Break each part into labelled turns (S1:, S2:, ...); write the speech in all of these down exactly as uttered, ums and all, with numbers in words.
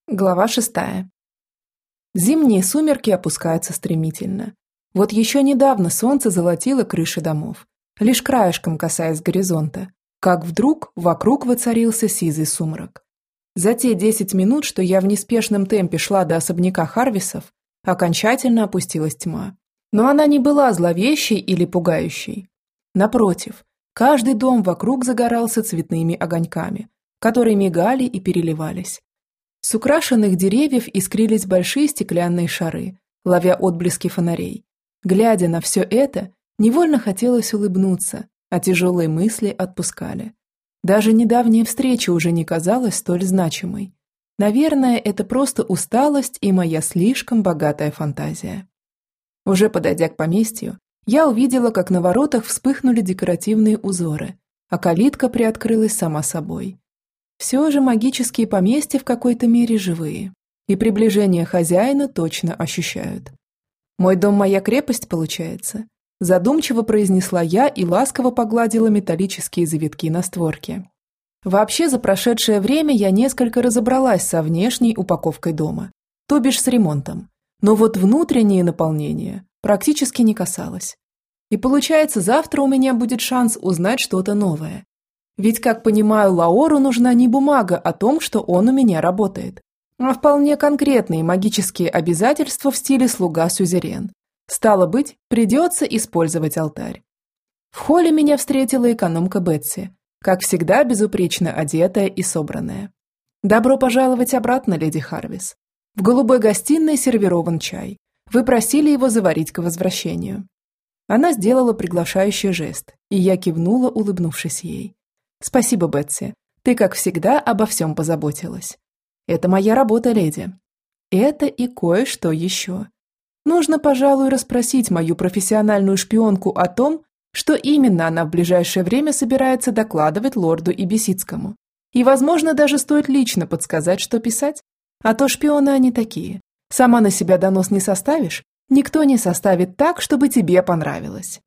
S1: Глава шестая. Зимние сумерки опускаются стремительно. Вот еще недавно солнце золотило крыши домов, лишь краешком касаясь горизонта, как вдруг вокруг воцарился сизый сумрак. За те десять минут, что я в неспешном темпе шла до особняка Харвисов, окончательно опустилась тьма. Но она не была зловещей или пугающей. Напротив, каждый дом вокруг загорался цветными огоньками, которые мигали и переливались. С украшенных деревьев искрились большие стеклянные шары, ловя отблески фонарей. Глядя на все это, невольно хотелось улыбнуться, а тяжелые мысли отпускали. Даже недавняя встреча уже не казалась столь значимой. Наверное, это просто усталость и моя слишком богатая фантазия. Уже подойдя к поместью, я увидела, как на воротах вспыхнули декоративные узоры, а калитка приоткрылась сама собой. Все же магические поместья в какой-то мере живые, и приближение хозяина точно ощущают. «Мой дом – моя крепость, получается?» Задумчиво произнесла я и ласково погладила металлические завитки на створке. Вообще, за прошедшее время я несколько разобралась со внешней упаковкой дома, то бишь с ремонтом, но вот внутреннее наполнение практически не касалось. И получается, завтра у меня будет шанс узнать что-то новое. Ведь, как понимаю, Лаору нужна не бумага о том, что он у меня работает, а вполне конкретные магические обязательства в стиле слуга-сюзерен. Стало быть, придется использовать алтарь. В холле меня встретила экономка Бетси, как всегда безупречно одетая и собранная. «Добро пожаловать обратно, леди Харвис. В голубой гостиной сервирован чай. Вы просили его заварить к возвращению». Она сделала приглашающий жест, и я кивнула, улыбнувшись ей. «Спасибо, Бетси. Ты, как всегда, обо всем позаботилась. Это моя работа, леди. Это и кое-что еще. Нужно, пожалуй, расспросить мою профессиональную шпионку о том, что именно она в ближайшее время собирается докладывать лорду Ибисицкому. И, возможно, даже стоит лично подсказать, что писать. А то шпионы они такие. Сама на себя донос не составишь, никто не составит так, чтобы тебе понравилось».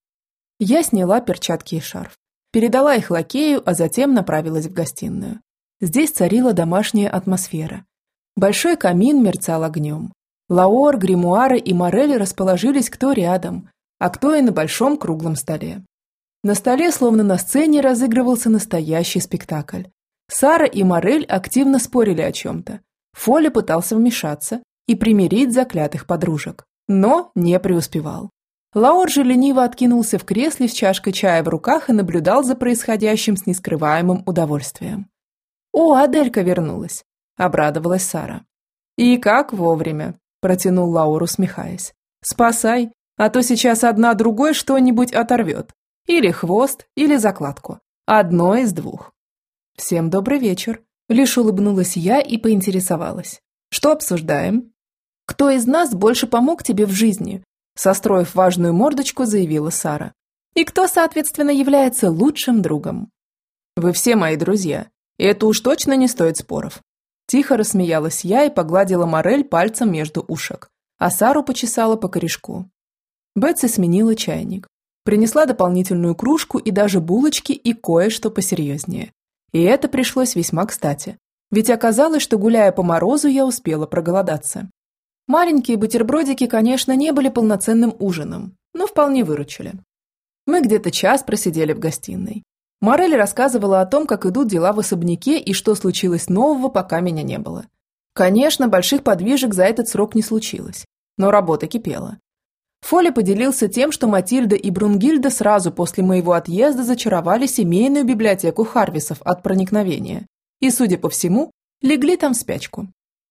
S1: Я сняла перчатки и шарф, передала их лакею, а затем направилась в гостиную. Здесь царила домашняя атмосфера. Большой камин мерцал огнем. Лаор, гримуары и Морель расположились кто рядом, а кто и на большом круглом столе. На столе, словно на сцене, разыгрывался настоящий спектакль. Сара и Морель активно спорили о чем-то. Фоли пытался вмешаться и примирить заклятых подружек, но не преуспевал. Лаор же лениво откинулся в кресле с чашкой чая в руках и наблюдал за происходящим с нескрываемым удовольствием. «О, Аделька вернулась!» – обрадовалась Сара. «И как вовремя!» – протянул Лаор, усмехаясь. «Спасай, а то сейчас одна другой что-нибудь оторвет. Или хвост, или закладку. Одно из двух». «Всем добрый вечер!» – лишь улыбнулась я и поинтересовалась. «Что обсуждаем?» «Кто из нас больше помог тебе в жизни?» Состроив важную мордочку, заявила Сара. «И кто, соответственно, является лучшим другом?» «Вы все мои друзья, и это уж точно не стоит споров». Тихо рассмеялась я и погладила Морель пальцем между ушек, а Сару почесала по корешку. Бетси сменила чайник, принесла дополнительную кружку и даже булочки и кое-что посерьезнее. И это пришлось весьма кстати, ведь оказалось, что, гуляя по морозу, я успела проголодаться. Маленькие бутербродики, конечно, не были полноценным ужином, но вполне выручили. Мы где-то час просидели в гостиной. Морель рассказывала о том, как идут дела в особняке и что случилось нового, пока меня не было. Конечно, больших подвижек за этот срок не случилось, но работа кипела. Фоли поделился тем, что Матильда и Брунгильда сразу после моего отъезда зачаровали семейную библиотеку Харвисов от проникновения и, судя по всему, легли там в спячку.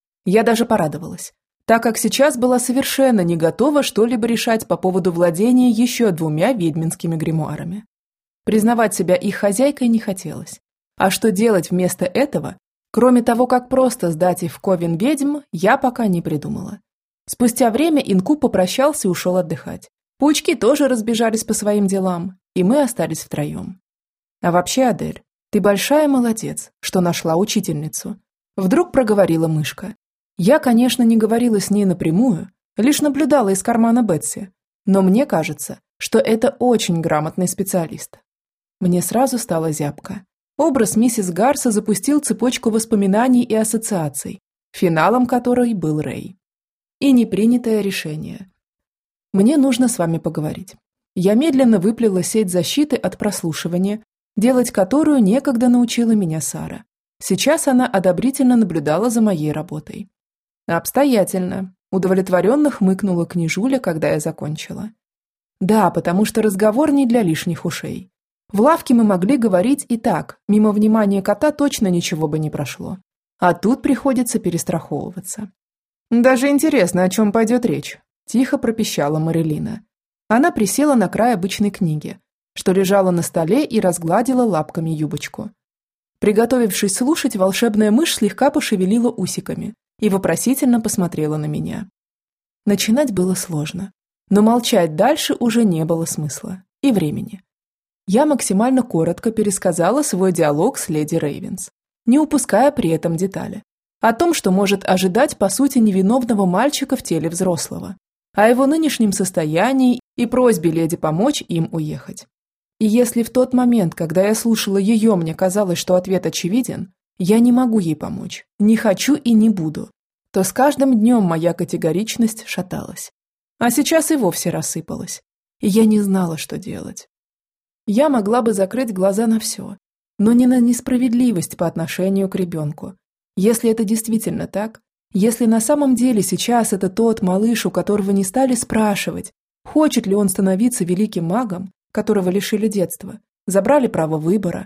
S1: Я даже порадовалась, так как сейчас была совершенно не готова что-либо решать по поводу владения еще двумя ведьминскими гримуарами. Признавать себя их хозяйкой не хотелось. А что делать вместо этого, кроме того, как просто сдать их в ковен ведьм, я пока не придумала. Спустя время инкуб попрощался и ушел отдыхать. Паучки тоже разбежались по своим делам, и мы остались втроем. А вообще, Адель, ты большая молодец, что нашла учительницу. Вдруг проговорила мышка. Я, конечно, не говорила с ней напрямую, лишь наблюдала из кармана Бетси, но мне кажется, что это очень грамотный специалист. Мне сразу стало зябко. Образ миссис Гарса запустил цепочку воспоминаний и ассоциаций, финалом которой был Рэй. И непринятое решение. Мне нужно с вами поговорить. Я медленно выплела сеть защиты от прослушивания, делать которую некогда научила меня Сара. Сейчас она одобрительно наблюдала за моей работой. Обстоятельно. Удовлетворенно хмыкнула княжуля, когда я закончила. Да, потому что разговор не для лишних ушей. В лавке мы могли говорить и так, мимо внимания кота точно ничего бы не прошло. А тут приходится перестраховываться. Даже интересно, о чем пойдет речь, тихо пропищала Марилина. Она присела на край обычной книги, что лежала на столе, и разгладила лапками юбочку. Приготовившись слушать, волшебная мышь слегка пошевелила усиками и вопросительно посмотрела на меня. Начинать было сложно, но молчать дальше уже не было смысла и времени. Я максимально коротко пересказала свой диалог с леди Рейвенс, не упуская при этом детали. О том, что может ожидать по сути невиновного мальчика в теле взрослого, о его нынешнем состоянии и просьбе леди помочь им уехать. И если в тот момент, когда я слушала ее, мне казалось, что ответ очевиден, я не могу ей помочь, не хочу и не буду, то с каждым днем моя категоричность шаталась. А сейчас и вовсе рассыпалась, и я не знала, что делать. Я могла бы закрыть глаза на все, но не на несправедливость по отношению к ребенку. Если это действительно так, если на самом деле сейчас это тот малыш, у которого не стали спрашивать, хочет ли он становиться великим магом, которого лишили детства, забрали право выбора.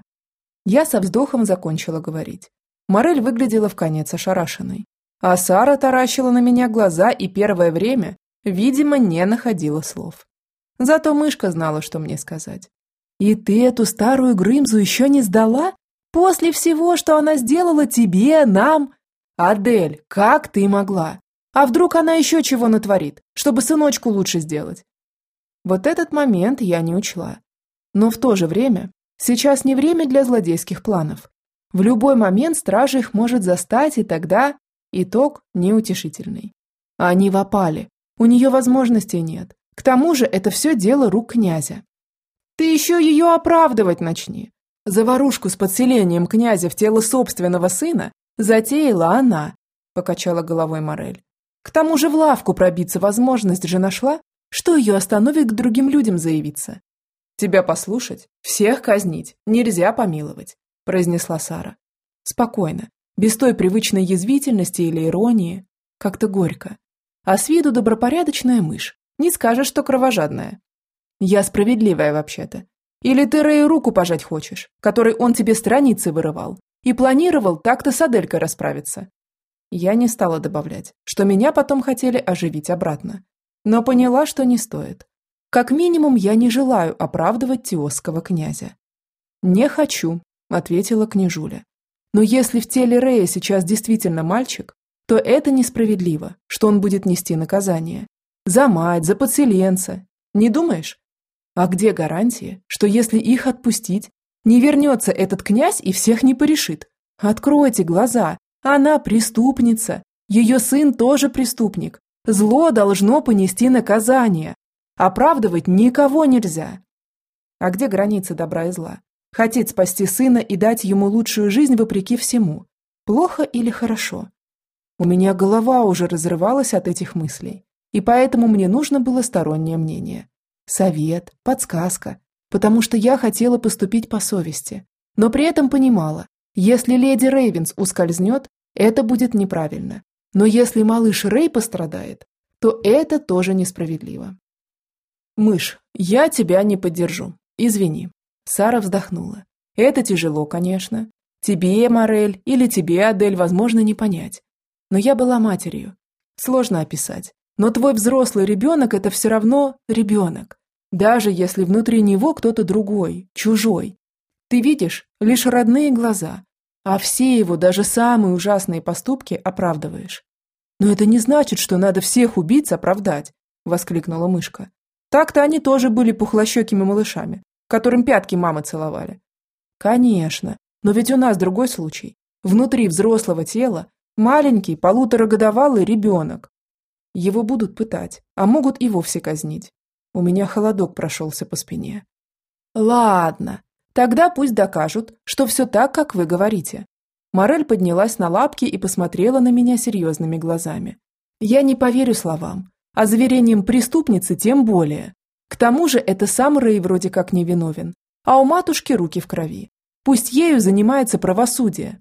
S1: Я со вздохом закончила говорить. Морель выглядела вконец ошарашенной, а Сара таращила на меня глаза и первое время, видимо, не находила слов. Зато мышка знала, что мне сказать. «И ты эту старую Грымзу еще не сдала? После всего, что она сделала тебе, нам? Адель, как ты могла? А вдруг она еще чего натворит, чтобы сыночку лучше сделать?» Вот этот момент я не учла. Но в то же время, сейчас не время для злодейских планов. В любой момент стража их может застать, и тогда итог неутешительный. Они в опале, у нее возможностей нет. К тому же это все дело рук князя. Ты еще ее оправдывать начни. Заварушку с подселением князя в тело собственного сына затеяла она, покачала головой Морель. К тому же в лавку пробиться возможность же нашла, что ее остановит к другим людям заявиться. Тебя послушать, всех казнить, нельзя помиловать, произнесла Сара. Спокойно, без той привычной язвительности или иронии, как-то горько. А с виду добропорядочная мышь, не скажешь, что кровожадная. Я справедливая вообще-то. Или ты Рэю руку пожать хочешь, которой он тебе страницы вырывал, и планировал так-то с Аделькой расправиться? Я не стала добавлять, что меня потом хотели оживить обратно, но поняла, что не стоит. Как минимум, я не желаю оправдывать тиосского князя. «Не хочу», – ответила княжуля. «Но если в теле Рэя сейчас действительно мальчик, то это несправедливо, что он будет нести наказание. За мать, за подселенца. Не думаешь? А где гарантия, что если их отпустить, не вернется этот князь и всех не порешит? Откройте глаза, она преступница, ее сын тоже преступник. Зло должно понести наказание. Оправдывать никого нельзя». А где границы добра и зла? Хотеть спасти сына и дать ему лучшую жизнь вопреки всему. Плохо или хорошо? У меня голова уже разрывалась от этих мыслей, и поэтому мне нужно было стороннее мнение. Совет, подсказка, потому что я хотела поступить по совести, но при этом понимала, если леди Рейвенс ускользнет, это будет неправильно, но если малыш Рэй пострадает, то это тоже несправедливо. «Мышь, я тебя не поддержу, извини», – Сара вздохнула. «Это тяжело, конечно. Тебе, Морель, или тебе, Адель, возможно, не понять. Но я была матерью. Сложно описать. Но твой взрослый ребенок – это все равно ребенок. Даже если внутри него кто-то другой, чужой. Ты видишь лишь родные глаза, а все его, даже самые ужасные поступки оправдываешь. Но это не значит, что надо всех убийц оправдать», – воскликнула мышка. «Так-то они тоже были пухлощекими малышами, которым пятки мамы целовали». «Конечно, но ведь у нас другой случай. Внутри взрослого тела маленький полуторагодовалый ребенок. Его будут пытать, а могут и вовсе казнить. У меня холодок прошелся по спине». «Ладно, тогда пусть докажут, что все так, как вы говорите. Морель поднялась на лапки и посмотрела на меня серьезными глазами. Я не поверю словам, а заверениям преступницы тем более. К тому же это сам Рэй вроде как невиновен, а у матушки руки в крови. Пусть ею занимается правосудие.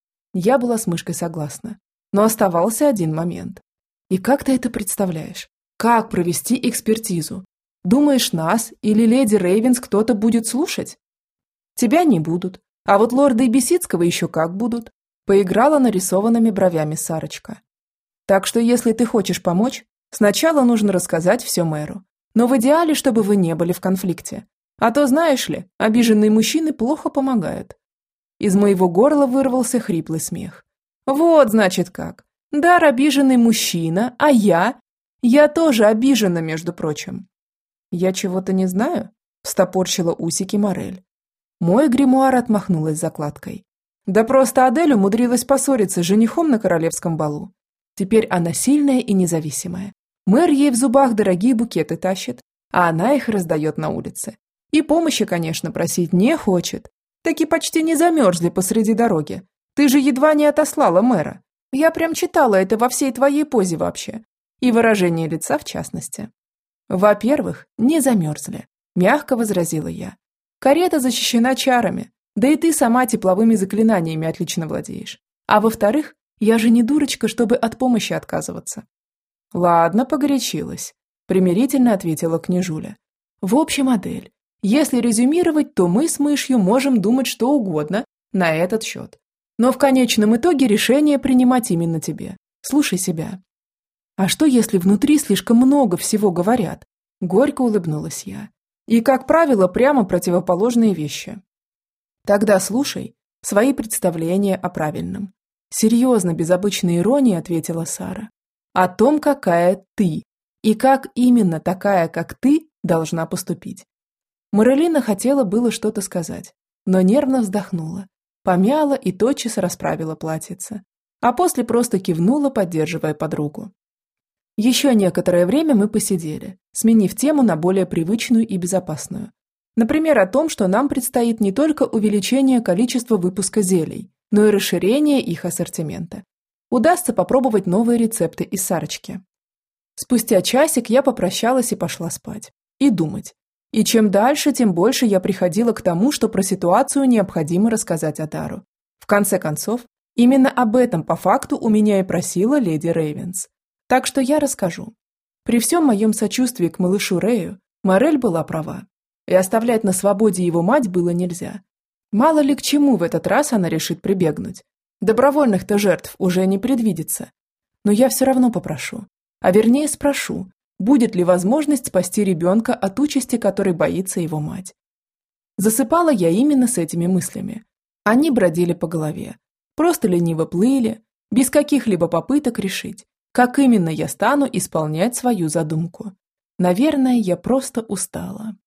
S1: Я была с мышкой согласна, но оставался один момент. И как ты это представляешь? Как провести экспертизу? Думаешь, нас или леди Рейвенс кто-то будет слушать? Тебя не будут, а вот лорда Ибисицкого еще как будут. Поиграла нарисованными бровями Сарочка. Так что если ты хочешь помочь, сначала нужно рассказать все мэру. Но в идеале, чтобы вы не были в конфликте. А то, знаешь ли, обиженные мужчины плохо помогают. Из моего горла вырвался хриплый смех. Вот, значит, как. Дар обиженный мужчина, а я... Я тоже обижена, между прочим. Я чего-то не знаю? Встопорчила усики Морель. Мой гримуар отмахнулась закладкой. Да просто Адель умудрилась поссориться с женихом на королевском балу. Теперь она сильная и независимая. Мэр ей в зубах дорогие букеты тащит, а она их раздает на улице. И помощи, конечно, просить не хочет. Таки почти не замерзли посреди дороги. Ты же едва не отослала мэра. Я прям читала это во всей твоей позе вообще. И выражение лица в частности. Во-первых, не замерзли, мягко возразила я. Карета защищена чарами, да и ты сама тепловыми заклинаниями отлично владеешь. А во-вторых, я же не дурочка, чтобы от помощи отказываться. Ладно, погорячилась, примирительно ответила княжуля. В общем, Адель, если резюмировать, то мы с мышью можем думать что угодно на этот счет. Но в конечном итоге решение принимать именно тебе. Слушай себя. А что, если внутри слишком много всего говорят? Горько улыбнулась я. И, как правило, прямо противоположные вещи. Тогда слушай свои представления о правильном. Серьезно, без обычной иронии ответила Сара. О том, какая ты. И как именно такая, как ты, должна поступить. Морелина хотела было что-то сказать, но нервно вздохнула, помяла и тотчас расправила платьице, а после просто кивнула, поддерживая подругу. Еще некоторое время мы посидели, сменив тему на более привычную и безопасную. Например, о том, что нам предстоит не только увеличение количества выпуска зелий, но и расширение их ассортимента. Удастся попробовать новые рецепты из Сарочки. Спустя часик я попрощалась и пошла спать. И думать. И чем дальше, тем больше я приходила к тому, что про ситуацию необходимо рассказать Адару. В конце концов, именно об этом по факту у меня и просила леди Рейвенс. Так что я расскажу. При всем моем сочувствии к малышу Рэю, Морель была права. И оставлять на свободе его мать было нельзя. Мало ли к чему в этот раз она решит прибегнуть. Добровольных-то жертв уже не предвидится. Но я все равно попрошу. А вернее спрошу, будет ли возможность спасти ребенка от участи, которой боится его мать. Засыпала я именно с этими мыслями. Они бродили по голове. Просто лениво плыли, без каких-либо попыток решить, как именно я стану исполнять свою задумку. Наверное, я просто устала.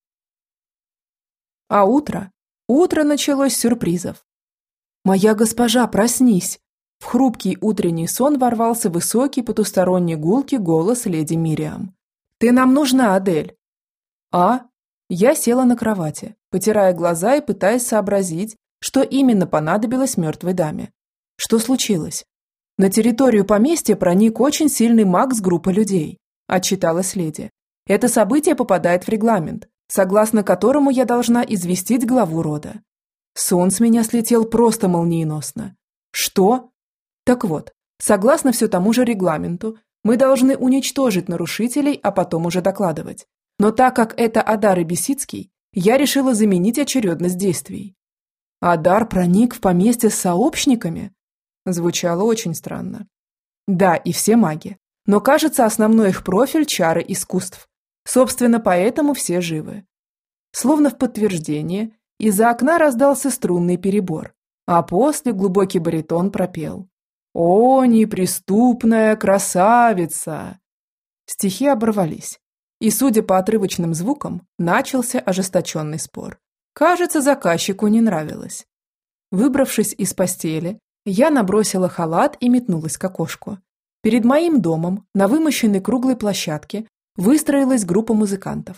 S1: А утро? Утро началось с сюрпризов. «Моя госпожа, проснись!» В хрупкий утренний сон ворвался высокий потусторонний гулкий голос леди Мириам. «Ты нам нужна, Адель!» «А?» Я села на кровати, потирая глаза и пытаясь сообразить, что именно понадобилось мертвой даме. Что случилось? На территорию поместья проник очень сильный маг с группой людей, отчиталась леди. Это событие попадает в регламент, согласно которому я должна известить главу рода. Сон с меня слетел просто молниеносно. Что? Так вот, согласно все тому же регламенту, мы должны уничтожить нарушителей, а потом уже докладывать. Но так как это Адар Ибисицкий, я решила заменить очередность действий. Адар проник в поместье с сообщниками? Звучало очень странно. Да, и все маги. Но, кажется, основной их профиль – чары искусств. Собственно, поэтому все живы. Словно в подтверждение, из-за окна раздался струнный перебор, а после глубокий баритон пропел. «О, неприступная красавица!» Стихи оборвались, и, судя по отрывочным звукам, начался ожесточенный спор. Кажется, заказчику не нравилось. Выбравшись из постели, я набросила халат и метнулась к окошку. Перед моим домом на вымощенной круглой площадке выстроилась группа музыкантов.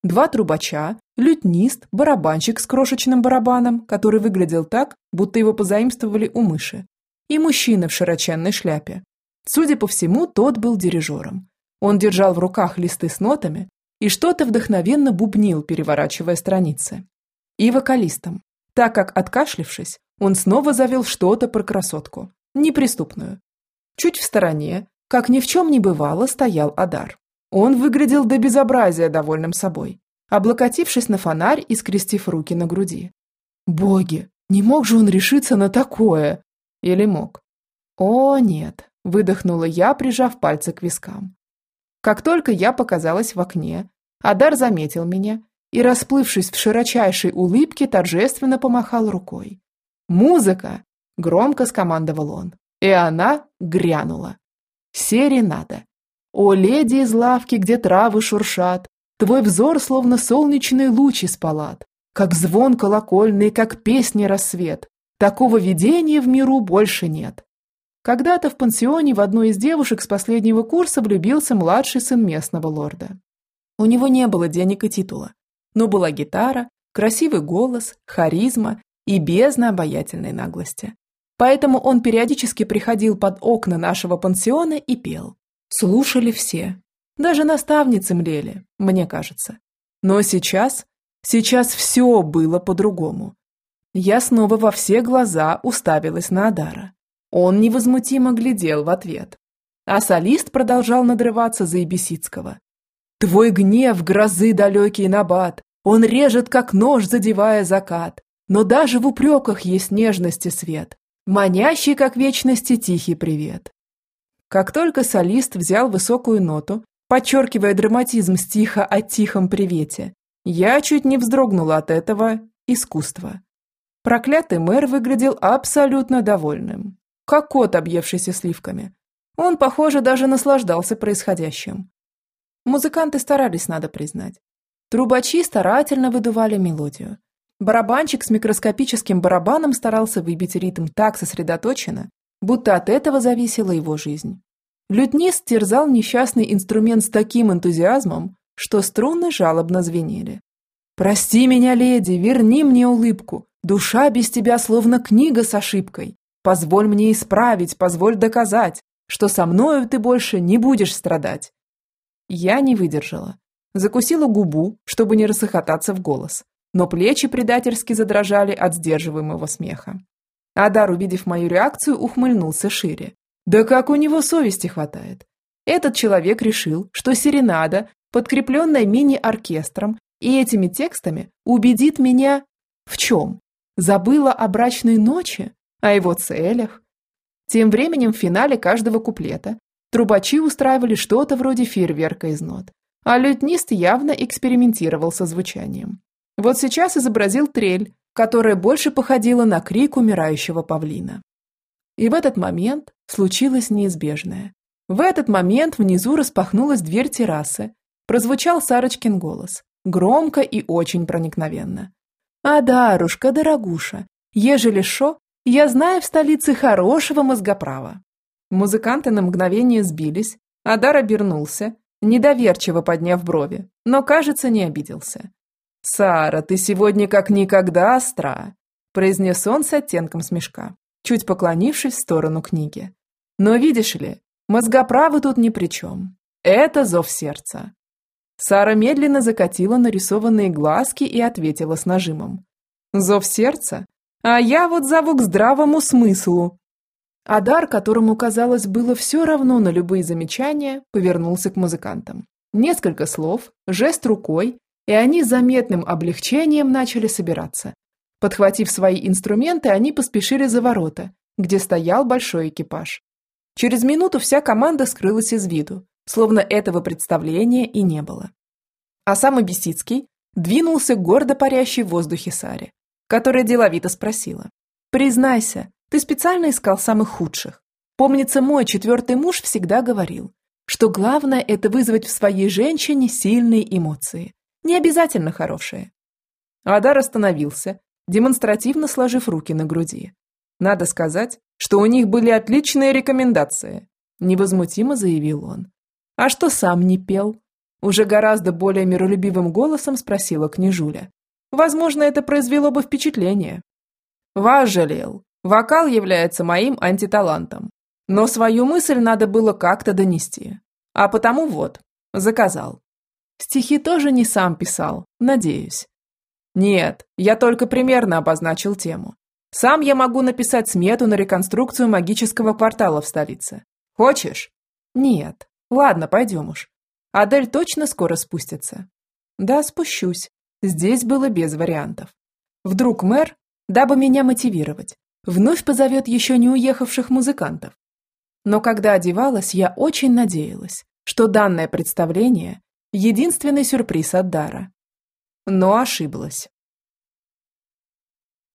S1: Два трубача, лютнист, барабанщик с крошечным барабаном, который выглядел так, будто его позаимствовали у мыши, и мужчина в широченной шляпе. Судя по всему, тот был дирижером. Он держал в руках листы с нотами и что-то вдохновенно бубнил, переворачивая страницы. И вокалистом, так как, откашлившись, он снова завел что-то про красотку, неприступную. Чуть в стороне, как ни в чем не бывало, стоял Адар. Он выглядел до безобразия довольным собой, облокотившись на фонарь и скрестив руки на груди. Боги, не мог же он решиться на такое? Или мог? О, нет, выдохнула я, прижав пальцы к вискам. Как только я показалась в окне, Адар заметил меня и, расплывшись в широчайшей улыбке, торжественно помахал рукой. «Музыка!» – громко скомандовал он, и она грянула. «Серенада! О, леди из лавки, где травы шуршат, твой взор словно солнечный луч из палат, как звон колокольный, как песни рассвет. Такого видения в миру больше нет». Когда-то в пансионе в одну из девушек с последнего курса влюбился младший сын местного лорда. У него не было денег и титула, но была гитара, красивый голос, харизма и бездна обаятельной наглости. Поэтому он периодически приходил под окна нашего пансиона и пел. Слушали все. Даже наставницы млели, мне кажется. Но сейчас, сейчас все было по-другому. Я снова во все глаза уставилась на Адара. Он невозмутимо глядел в ответ. А солист продолжал надрываться за Ибисицкого. «Твой гнев, грозы далекий набат, он режет, как нож, задевая закат. Но даже в упреках есть нежности свет, манящий, как вечности, тихий привет». Как только солист взял высокую ноту, подчеркивая драматизм стиха о тихом привете, я чуть не вздрогнула от этого искусства. Проклятый мэр выглядел абсолютно довольным, как кот, объевшийся сливками. Он, похоже, даже наслаждался происходящим. Музыканты старались, надо признать. Трубачи старательно выдували мелодию. Барабанщик с микроскопическим барабаном старался выбить ритм так сосредоточенно, будто от этого зависела его жизнь. Лютнист терзал несчастный инструмент с таким энтузиазмом, что струны жалобно звенели. «Прости меня, леди, верни мне улыбку. Душа без тебя словно книга с ошибкой. Позволь мне исправить, позволь доказать, что со мною ты больше не будешь страдать». Я не выдержала. Закусила губу, чтобы не рассохотаться в голос, но плечи предательски задрожали от сдерживаемого смеха. Адар, увидев мою реакцию, ухмыльнулся шире. Да как у него совести хватает? Этот человек решил, что серенада, подкрепленная мини-оркестром и этими текстами, убедит меня в чем? Забыла о брачной ночи? О его целях? Тем временем в финале каждого куплета трубачи устраивали что-то вроде фейерверка из нот, а лютнист явно экспериментировал со звучанием. Вот сейчас изобразил трель, которая больше походила на крик умирающего павлина. И в этот момент случилось неизбежное. В этот момент внизу распахнулась дверь террасы, прозвучал Сарочкин голос, громко и очень проникновенно. «Адарушка, дорогуша, ежели шо, я знаю в столице хорошего мозгоправа». Музыканты на мгновение сбились, Адар обернулся, недоверчиво подняв брови, но, кажется, не обиделся. «Сара, ты сегодня как никогда остра», – произнес он с оттенком смешка, чуть поклонившись в сторону книги. «Но видишь ли, мозгоправы тут ни при чем. Это зов сердца». Сара медленно закатила нарисованные глазки и ответила с нажимом. «Зов сердца? А я вот зову к здравому смыслу». Адар, которому, казалось, было все равно на любые замечания, повернулся к музыкантам. Несколько слов, жест рукой, и они с заметным облегчением начали собираться. Подхватив свои инструменты, они поспешили за ворота, где стоял большой экипаж. Через минуту вся команда скрылась из виду, словно этого представления и не было. А сам Ибисицкий двинулся к гордо парящей в воздухе Саре, которая деловито спросила. «Признайся, ты специально искал самых худших? Помнится, мой четвертый муж всегда говорил, что главное – это вызвать в своей женщине сильные эмоции, не обязательно хорошие». Адар остановился, демонстративно сложив руки на груди. «Надо сказать, что у них были отличные рекомендации», – невозмутимо заявил он. «А что сам не пел?» Уже гораздо более миролюбивым голосом спросила княжуля. Возможно, это произвело бы впечатление. Вас жалел. Вокал является моим антиталантом. Но свою мысль надо было как-то донести. А потому вот, заказал. Стихи тоже не сам писал, надеюсь. Нет, я только примерно обозначил тему. Сам я могу написать смету на реконструкцию магического квартала в столице. Хочешь? Нет. Ладно, пойдем уж. Адель точно скоро спустится? Да, спущусь. Здесь было без вариантов. Вдруг мэр, дабы меня мотивировать, вновь позовет еще не уехавших музыкантов. Но когда одевалась, я очень надеялась, что данное представление – единственный сюрприз от Дара. Но ошиблась.